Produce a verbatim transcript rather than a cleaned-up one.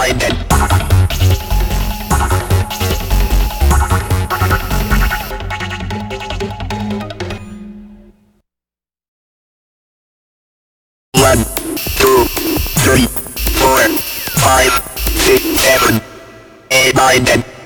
nine, ten. One, two, three, four, five, six, seven, eight, nine, ten.